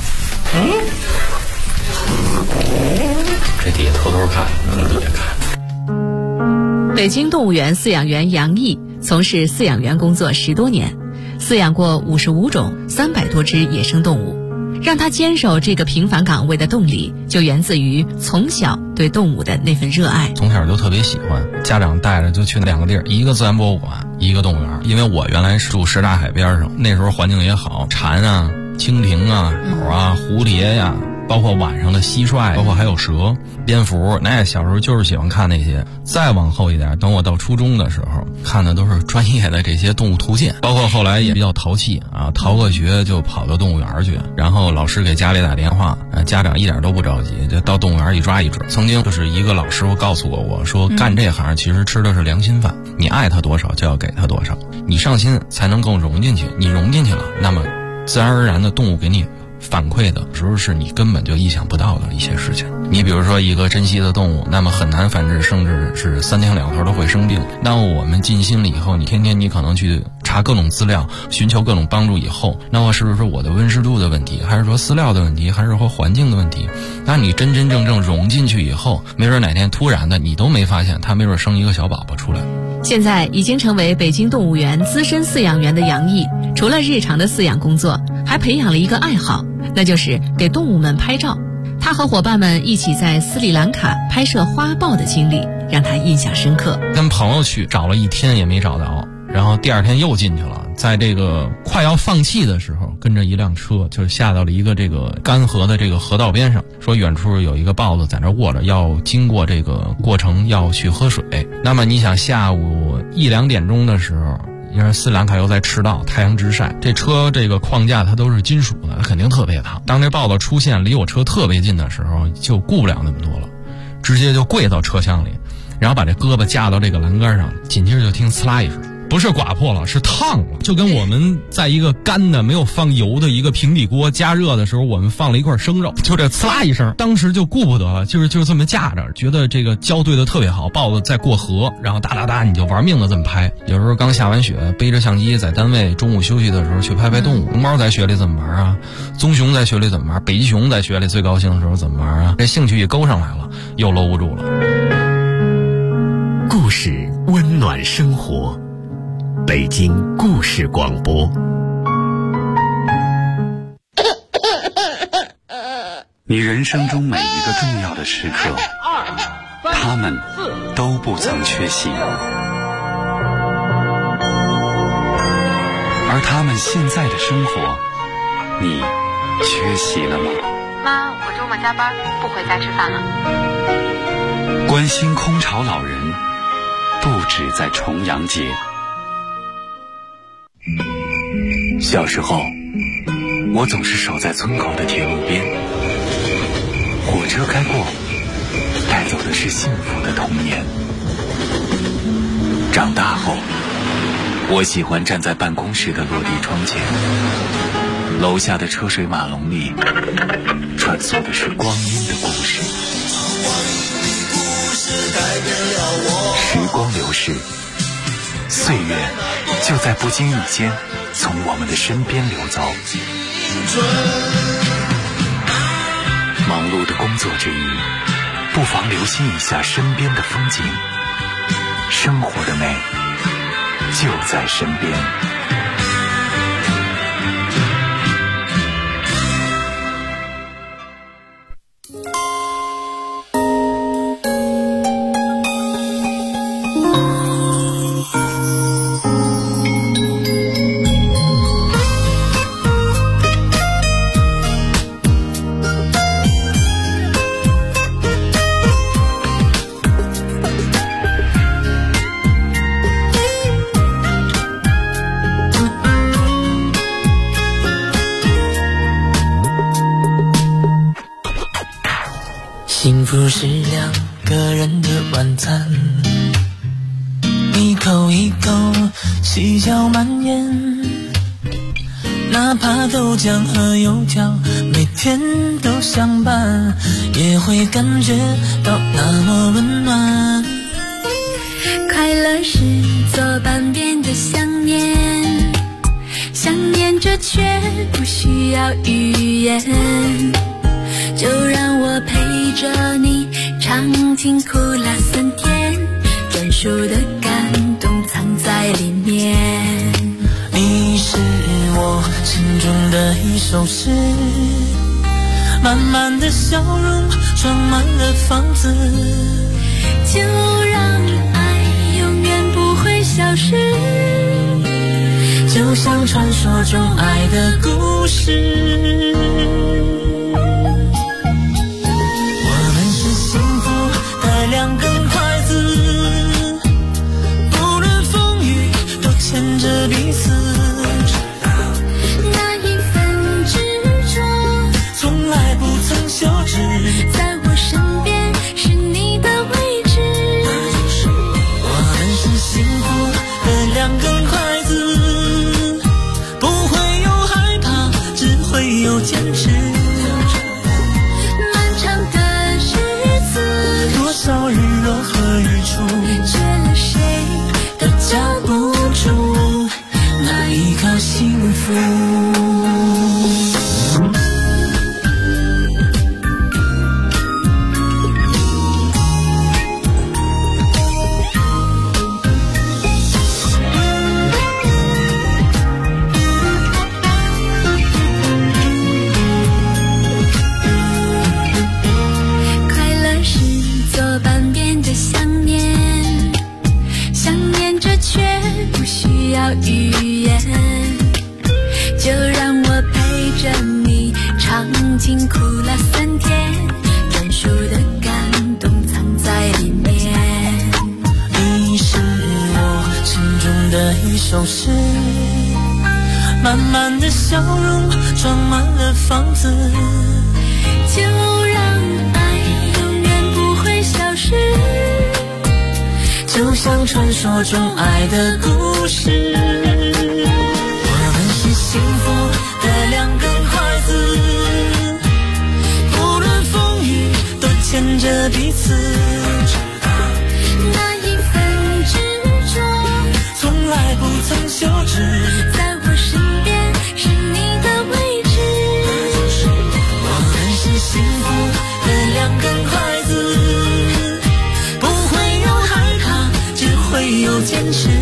这底下偷偷看，底下看。 北京动物园饲养员杨毅从事饲养员工作10多年，饲养过55种300多只野生动物。让他坚守这个平凡岗位的动力，就源自于从小对动物的那份热爱。 从小就特别喜欢，家长带着就去2个地儿，一个自然博物馆，一个动物园。因为我原来是住什刹海边上，那时候环境也好，蝉啊、蜻蜓啊、鸟啊、蝴蝶呀，包括晚上的蟋蟀，包括还有蛇、蝙蝠，那小时候就是喜欢看那些。再往后一点，等我到初中的时候，看的都是专业的这些动物图鉴，包括后来也比较淘气啊，逃个学就跑到动物园去，然后老师给家里打电话，家长一点都不着急，就到动物园一抓一准。曾经就是一个老师傅告诉我说，干这行其实吃的是良心饭，你爱他多少就要给他多少，你上心才能够融进去，你融进去了，那么自然而然的动物给你反馈的时候是你根本就意想不到的一些事情。你比如说一个珍稀的动物，那么很难繁殖，甚至是3天2头都会生病。那我们尽心了以后，你天天你可能去查各种资料，寻求各种帮助以后，那么是不是我的温湿度的问题，还是说饲料的问题，还是说环境的问题？那你真真正正融进去以后，没准哪天突然的你都没发现，它没准生一个小宝宝出来。 现在已经成为北京动物园资深饲养员的杨毅，除了日常的饲养工作，还培养了一个爱好，那就是给动物们拍照。他和伙伴们一起在斯里兰卡拍摄花豹的经历让他印象深刻。 跟朋友去找了1天也没找到，然后第2天又进去了， 在这个快要放弃的时候，跟着一辆车就下到了一个这个干涸的这个河道边上，说远处有一个豹子在那卧着，要经过这个过程要去喝水。那么你想下午1、2点钟的时候，因为斯里兰卡又在赤道，太阳直晒，这车这个框架它都是金属的，它肯定特别烫。当这豹子出现离我车特别近的时候，就顾不了那么多了，直接就跪到车厢里，然后把这胳膊架到这个栏杆上，紧接着就听呲啦一声，不是刮破了，是烫了，就跟我们在一个干的没有放油的一个平底锅加热的时候，我们放了一块生肉，就这呲啦一声，当时就顾不得了，就这么架着，觉得这个胶对的特别好，豹子在过河，然后哒哒哒你就玩命的这么拍。有时候刚下完雪，背着相机在单位中午休息的时候去拍拍动物，龙猫在雪里怎么玩啊，棕熊在雪里怎么玩，北极熊在雪里最高兴的时候怎么玩啊，这兴趣一勾上来了，又搂不住了。 故事温暖生活，北京故事广播。 你人生中每一个重要的时刻，他们都不曾缺席，而他们现在的生活，你缺席了吗？ 妈，我周末加班，不回家吃饭了。 关心空巢老人，不止在重阳节。小时候，我总是守在村口的铁路边，火车开过，带走的是幸福的童年。长大后，我喜欢站在办公室的落地窗前，楼下的车水马龙里，穿梭的是光阴的故事。时光流逝，岁月就在不经意间从我们的身边流走。忙碌的工作之余，不妨留心一下身边的风景，生活的美就在身边。 幸福是两个人的晚餐，一口一口细嚼慢咽，哪怕豆浆和油条每天都相伴，也会感觉到那么温暖。 快乐是左半边的想念，想念着却不需要语言，就让我陪着你尝尽苦辣酸甜，专属的感动藏在里面。 你是我心中的一首诗，满满的笑容装满了房子， 就让爱永远不会消失， 就像传说中爱的故事。两根筷子，不论风雨都牵着彼此， 那一份执着从来不曾休止， 在我身边是你的位置。 我们是幸福的两根筷子，不会有害怕，只会有坚持。少日落和日出， 缺了谁都交不出那一口幸福。 语言首诗，满满的笑容装满了房子， 就让爱永远不会消失， 就像传说中爱的故事。我们是幸福的两根筷子，不论风雨都牵着彼此， 那一份执着从来不曾休止， 在我身边是你的位置。 我们是幸福的两根筷子，不会有害怕，只会有坚持。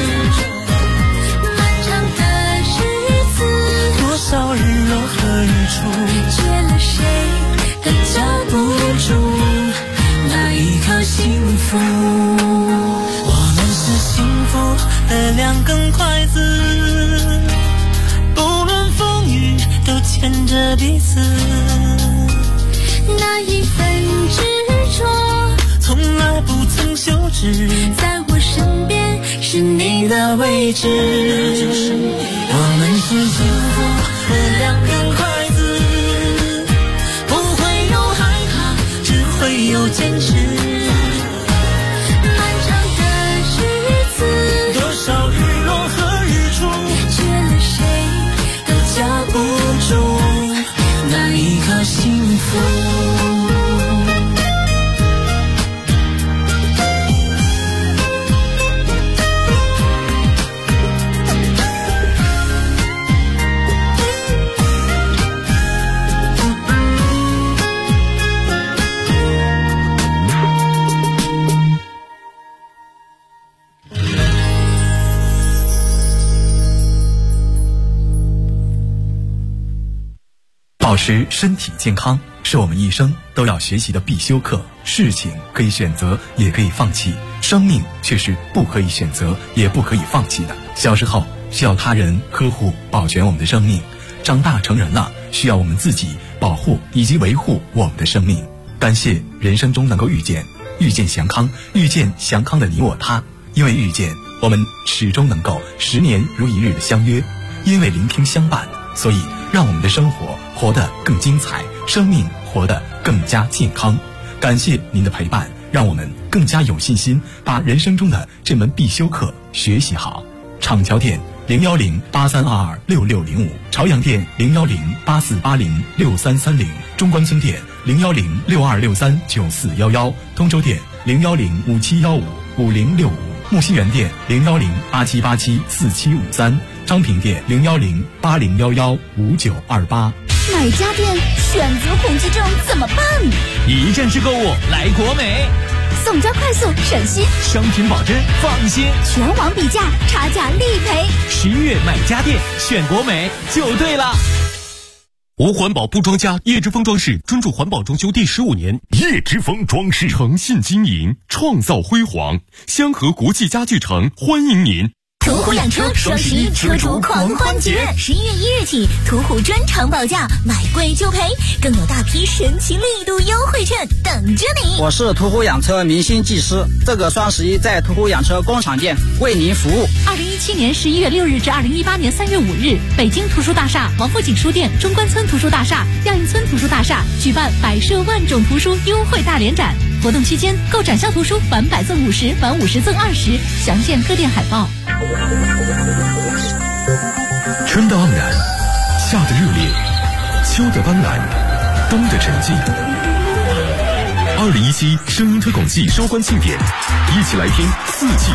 漫长的日子， 多少日落和日出， 缺了谁都夹不住那一颗幸福。我们是幸福的两根筷子，不论风雨都牵着彼此， 那一份执着从来不曾休止， 在我身边是你的位置。 我们是幸福的两根筷子，不会有害怕，只会有坚持。 漫长的日子， 多少日落和日出， 缺了谁都夹不住那一颗幸福。 保持身体健康是我们一生都要学习的必修课。事情可以选择，也可以放弃，生命却是不可以选择，也不可以放弃的。小时候需要他人呵护保全我们的生命，长大成人了需要我们自己保护以及维护我们的生命。感谢人生中能够遇见祥康，遇见祥康的你我他。因为遇见，我们始终能够10年如一日的相约；因为聆听相伴，所以让我们的生活活得更精彩，生命活得更加健康。感谢您的陪伴，让我们更加有信心把人生中的这门必修课学习好。厂桥店01083226605，朝阳店01084806330，中关村店01062639411，通州店01057155065，木樨园店01087874753，昌平店01080115928。 买家电选择恐惧症怎么办？ 一站式购物来国美， 送交快速省心， 商品保真放心， 全网比价，差价立赔。 11月买家电选国美就对了。 无环保不装家，叶之峰装饰专注环保装修第15年。叶之峰装饰诚信经营，创造辉煌。香河国际家具城欢迎您。 途虎养车双11车主狂欢节，11月1日起，途虎专场保价，买贵就赔，更有大批神奇力度优惠券等着你。 我是途虎养车明星技师，这个双11在途虎养车工厂店为您服务。 2017年11月6日至2018年3月5日，北京图书大厦、王府井书店、中关村图书大厦、亚运村图书大厦举办百设万种图书优惠大联展，活动期间购展销图书返100赠50，返50赠20，详见各店海报。 春的盎然，夏的热烈，秋的斑斓，冬的沉寂。2017声音推广季收官庆典，一起来听4季